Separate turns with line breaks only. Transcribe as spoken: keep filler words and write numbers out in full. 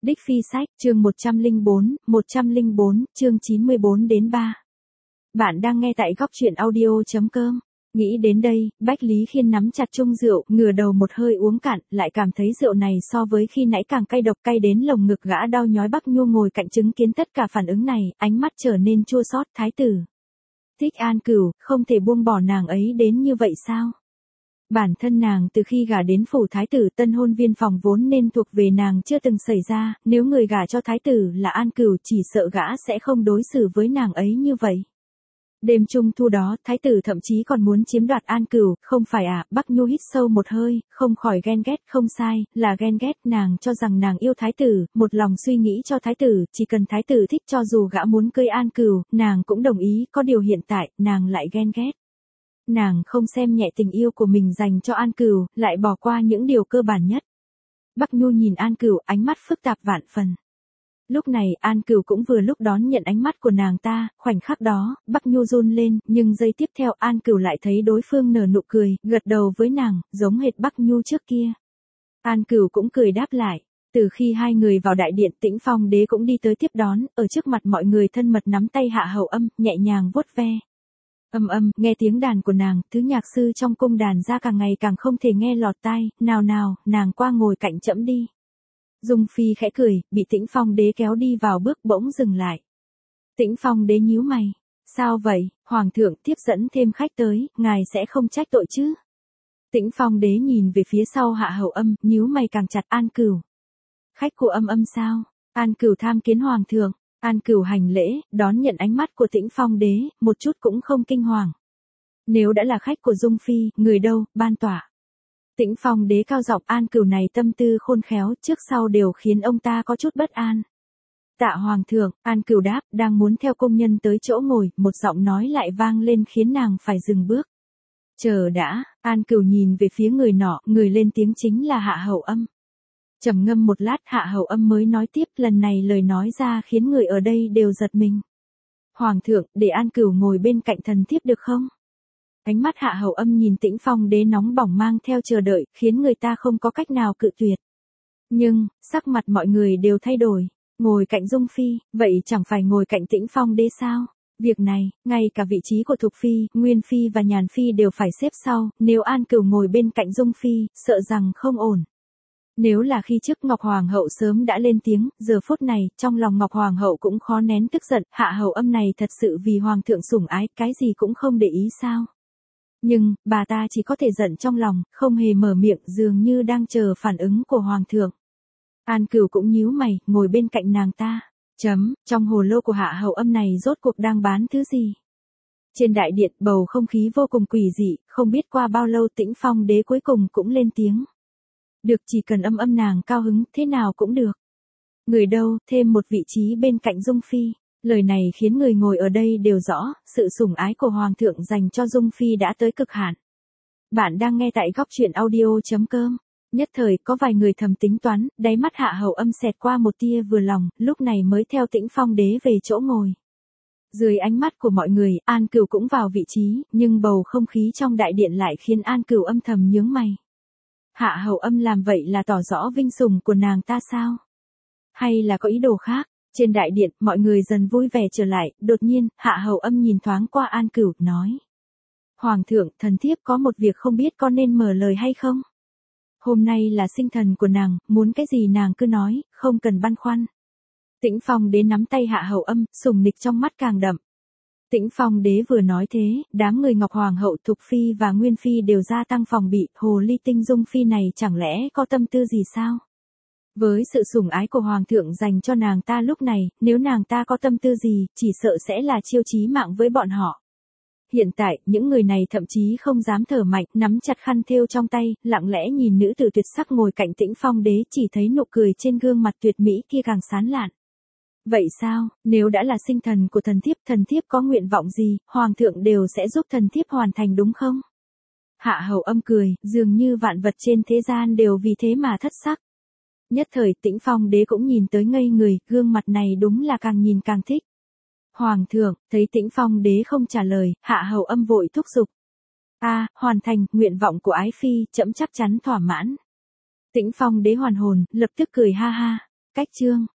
Đích Phi Sách, chương một trăm lẻ bốn, một trăm lẻ bốn, chương chín mươi bốn đến ba. Bạn đang nghe tại góc truyện audio chấm com. Nghĩ đến đây, Bách Lý Khiên nắm chặt chung rượu, ngửa đầu một hơi uống cạn, lại cảm thấy rượu này so với khi nãy càng cay độc, cay đến lồng ngực gã đau nhói. Bắc Nhu ngồi cạnh chứng kiến tất cả phản ứng này, ánh mắt trở nên chua xót. Thái tử Thích An Cửu, không thể buông bỏ nàng ấy đến như vậy sao? Bản thân nàng từ khi gả đến phủ thái tử, tân hôn viên phòng vốn nên thuộc về nàng chưa từng xảy ra, nếu người gả cho thái tử là An Cửu chỉ sợ gã sẽ không đối xử với nàng ấy như vậy. Đêm trung thu đó, thái tử thậm chí còn muốn chiếm đoạt An Cửu, không phải à? Bắc Nhu hít sâu một hơi, không khỏi ghen ghét. Không sai, là ghen ghét. Nàng cho rằng nàng yêu thái tử, một lòng suy nghĩ cho thái tử, chỉ cần thái tử thích, cho dù gã muốn cưới An Cửu, nàng cũng đồng ý. Có điều hiện tại, nàng lại ghen ghét. Nàng không xem nhẹ tình yêu của mình dành cho An Cửu, lại bỏ qua những điều cơ bản nhất. Bắc Nhu nhìn An Cửu, ánh mắt phức tạp vạn phần. Lúc này, An Cửu cũng vừa lúc đón nhận ánh mắt của nàng ta, khoảnh khắc đó, Bắc Nhu run lên, nhưng giây tiếp theo An Cửu lại thấy đối phương nở nụ cười, gật đầu với nàng, giống hệt Bắc Nhu trước kia. An Cửu cũng cười đáp lại. Từ khi hai người vào đại điện, Tĩnh Phong đế cũng đi tới tiếp đón, ở trước mặt mọi người thân mật nắm tay Hạ Hầu Âm, nhẹ nhàng vuốt ve. Âm âm, nghe tiếng đàn của nàng, thứ nhạc sư trong cung đàn ra càng ngày càng không thể nghe lọt tai. Nào nào, nàng qua ngồi cạnh trẫm đi. Dung Phi khẽ cười, bị Tĩnh Phong đế kéo đi vào bước bỗng dừng lại. Tĩnh Phong đế nhíu mày. Sao vậy, Hoàng thượng tiếp dẫn thêm khách tới, ngài sẽ không trách tội chứ? Tĩnh Phong đế nhìn về phía sau Hạ Hầu Âm, nhíu mày càng chặt. An Cửu. Khách của Âm âm sao? An Cửu tham kiến Hoàng thượng. An Cửu hành lễ, đón nhận ánh mắt của Tĩnh Phong đế, một chút cũng không kinh hoàng. Nếu đã là khách của Dung Phi, người đâu, ban tỏa. Tĩnh Phong đế cao giọng. An Cửu này tâm tư khôn khéo, trước sau đều khiến ông ta có chút bất an. Tạ Hoàng thượng. An Cửu đáp, đang muốn theo công nhân tới chỗ ngồi, một giọng nói lại vang lên khiến nàng phải dừng bước. Chờ đã. An Cửu nhìn về phía người nọ, người lên tiếng chính là Hạ Hầu Âm. Trầm ngâm một lát, Hạ Hầu Âm mới nói tiếp, lần này lời nói ra khiến người ở đây đều giật mình. Hoàng thượng, để An Cửu ngồi bên cạnh thần thiếp được không? Ánh mắt Hạ Hầu Âm nhìn Tĩnh Phong đế nóng bỏng mang theo chờ đợi, khiến người ta không có cách nào cự tuyệt. Nhưng, sắc mặt mọi người đều thay đổi. Ngồi cạnh Dung Phi, vậy chẳng phải ngồi cạnh Tĩnh Phong đế sao? Việc này, ngay cả vị trí của Thục Phi, Nguyên Phi và Nhàn Phi đều phải xếp sau, nếu An Cửu ngồi bên cạnh Dung Phi, sợ rằng không ổn. Nếu là khi trước Ngọc Hoàng hậu sớm đã lên tiếng, giờ phút này, trong lòng Ngọc Hoàng hậu cũng khó nén tức giận. Hạ Hầu Âm này thật sự vì Hoàng thượng sủng ái, cái gì cũng không để ý sao? Nhưng, bà ta chỉ có thể giận trong lòng, không hề mở miệng, dường như đang chờ phản ứng của Hoàng thượng. An Cửu cũng nhíu mày, ngồi bên cạnh nàng ta. Chấm, trong hồ lô của Hạ Hầu Âm này rốt cuộc đang bán thứ gì? Trên đại điện, bầu không khí vô cùng quỷ dị, không biết qua bao lâu Tĩnh Phong đế cuối cùng cũng lên tiếng. Được, chỉ cần Âm âm nàng cao hứng, thế nào cũng được. Người đâu, thêm một vị trí bên cạnh Dung Phi. Lời này khiến người ngồi ở đây đều rõ, sự sủng ái của Hoàng thượng dành cho Dung Phi đã tới cực hạn. Bạn đang nghe tại góc truyện audio chấm com. Nhất thời có vài người thầm tính toán, đáy mắt Hạ Hầu Âm xẹt qua một tia vừa lòng, lúc này mới theo Tĩnh Phong đế về chỗ ngồi. Dưới ánh mắt của mọi người, An Cửu cũng vào vị trí, nhưng bầu không khí trong đại điện lại khiến An Cửu âm thầm nhướng mày. Hạ Hầu Âm làm vậy là tỏ rõ vinh sủng của nàng ta sao? Hay là có ý đồ khác? Trên đại điện, mọi người dần vui vẻ trở lại, đột nhiên, Hạ Hầu Âm nhìn thoáng qua An Cửu, nói. Hoàng thượng, thần thiếp có một việc không biết có nên mở lời hay không? Hôm nay là sinh thần của nàng, muốn cái gì nàng cứ nói, không cần băn khoăn. Tĩnh Phong đế nắm tay Hạ Hầu Âm, sùng nịch trong mắt càng đậm. Tĩnh Phong đế vừa nói thế, đám người Ngọc Hoàng hậu, Thục Phi và Nguyên Phi đều gia tăng phòng bị, hồ ly tinh Dung Phi này chẳng lẽ có tâm tư gì sao? Với sự sủng ái của Hoàng thượng dành cho nàng ta lúc này, nếu nàng ta có tâm tư gì, chỉ sợ sẽ là chiêu chí mạng với bọn họ. Hiện tại, những người này thậm chí không dám thở mạnh, nắm chặt khăn thêu trong tay, lặng lẽ nhìn nữ tử tuyệt sắc ngồi cạnh Tĩnh Phong đế, chỉ thấy nụ cười trên gương mặt tuyệt mỹ kia càng sán lạn. Vậy sao, nếu đã là sinh thần của thần thiếp, thần thiếp có nguyện vọng gì, Hoàng thượng đều sẽ giúp thần thiếp hoàn thành đúng không? Hạ Hầu Âm cười, dường như vạn vật trên thế gian đều vì thế mà thất sắc. Nhất thời Tĩnh Phong đế cũng nhìn tới ngây người, gương mặt này đúng là càng nhìn càng thích. Hoàng thượng, thấy Tĩnh Phong đế không trả lời, Hạ Hầu Âm vội thúc giục. A, à, hoàn thành, nguyện vọng của ái phi, trẫm chắc chắn thỏa mãn. Tĩnh Phong đế hoàn hồn, lập tức cười ha ha. Cách chương